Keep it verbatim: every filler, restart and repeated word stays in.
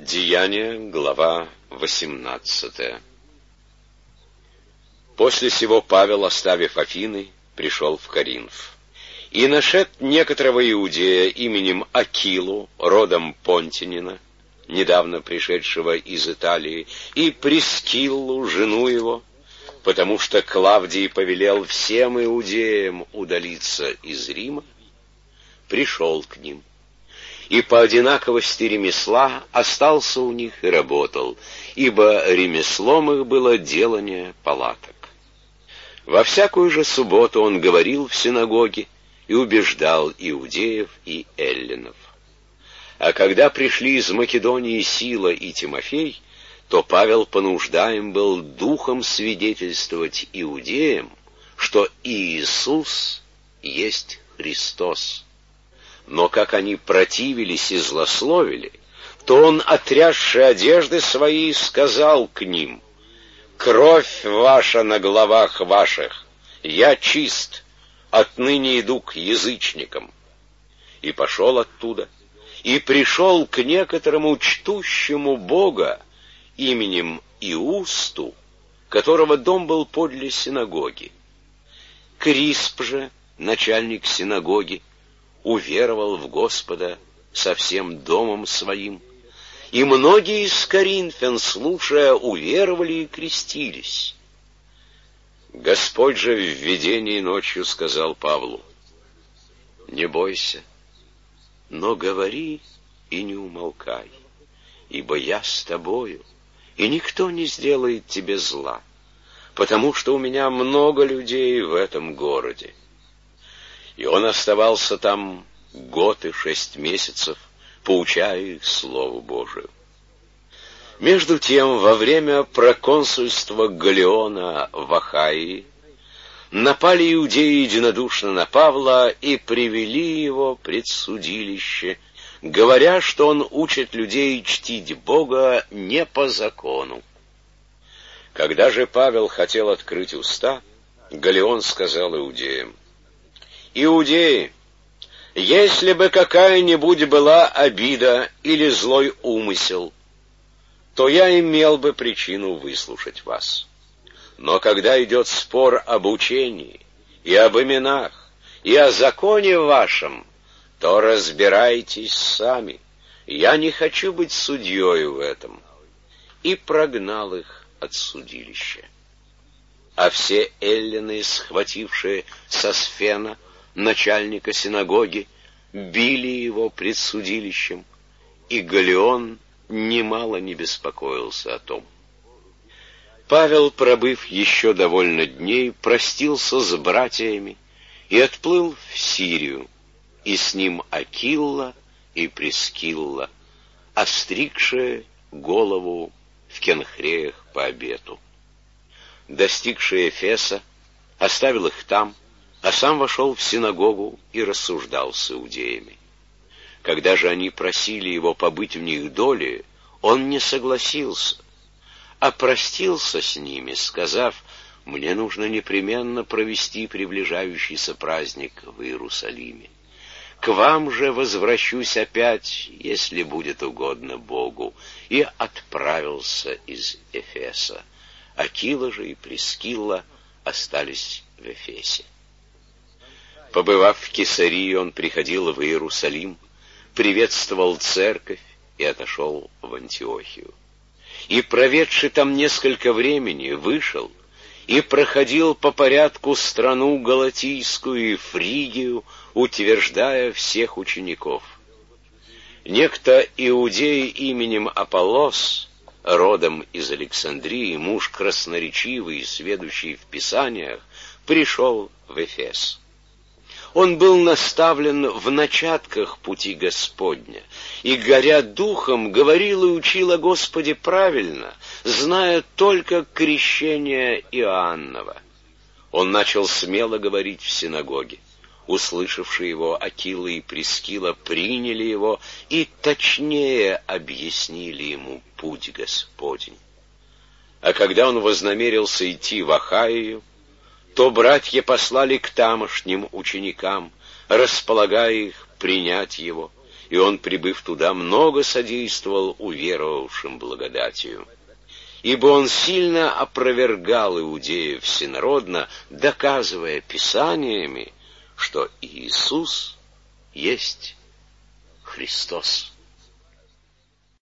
Деяния, глава восемнадцатая. После сего Павел, оставив Афины, пришел в Коринф. И нашед некоторого иудея именем Акилу, родом Понтинина, недавно пришедшего из Италии, и Прискиллу, жену его, потому что Клавдий повелел всем иудеям удалиться из Рима, пришел к ним. И по одинаковости ремесла остался у них и работал, ибо ремеслом их было делание палаток. Во всякую же субботу он говорил в синагоге и убеждал иудеев и эллинов. А когда пришли из Македонии Сила и Тимофей, то Павел понуждаем был духом свидетельствовать иудеям, что Иисус есть Христос. Но как они противились и злословили, то он, отрясши одежды свои, сказал к ним: «Кровь ваша на головах ваших, я чист, отныне иду к язычникам». И пошел оттуда, и пришел к некоторому чтущему Бога именем Иусту, которого дом был подле синагоги. Крисп же, начальник синагоги, уверовал в Господа со всем домом своим, и многие из коринфян, слушая, уверовали и крестились. Господь же в видении ночью сказал Павлу: «Не бойся, но говори и не умолкай, ибо я с тобою, и никто не сделает тебе зла, потому что у меня много людей в этом городе». И он оставался там год и шесть месяцев, поучая их Слову Божию. Между тем, во время проконсульства Галлиона в Ахайи напали иудеи единодушно на Павла и привели его пред судилище, говоря, что он учит людей чтить Бога не по закону. Когда же Павел хотел открыть уста, Галлион сказал иудеям: «Иудеи, если бы какая-нибудь была обида или злой умысел, то я имел бы причину выслушать вас. Но когда идет спор об учении и об именах и о законе вашем, то разбирайтесь сами. Я не хочу быть судьей в этом». И прогнал их от судилища. А все эллины, схватившие Сосфена, начальника синагоги, били его пред судилищем, и Галлион немало не беспокоился о том. Павел, пробыв еще довольно дней, простился с братьями и отплыл в Сирию, и с ним Акилла и Прискилла, остригшие голову в Кенхреях по обету. Достигший Эфеса, оставил их там, а сам вошел в синагогу и рассуждал с иудеями. Когда же они просили его побыть в них доле, он не согласился, а простился с ними, сказав: «Мне нужно непременно провести приближающийся праздник в Иерусалиме. К вам же возвращусь опять, если будет угодно Богу», и отправился из Эфеса. Акила же и Прискилла остались в Эфесе. Побывав в Кесарии, он приходил в Иерусалим, приветствовал церковь и отошел в Антиохию. И, проведши там несколько времени, вышел и проходил по порядку страну Галатийскую и Фригию, утверждая всех учеников. Некто иудей именем Аполлос, родом из Александрии, муж красноречивый и сведущий в Писаниях, пришел в Эфес. Он был наставлен в начатках пути Господня, и, горя духом, говорил и учил о Господе правильно, зная только крещение Иоаннова. Он начал смело говорить в синагоге. Услышавшие его Акила и Прискилла приняли его и точнее объяснили ему путь Господень. А когда он вознамерился идти в Ахайю, то братья послали к тамошним ученикам, располагая их принять его, и он, прибыв туда, много содействовал уверовавшим благодатью. Ибо он сильно опровергал иудеев всенародно, доказывая писаниями, что Иисус есть Христос.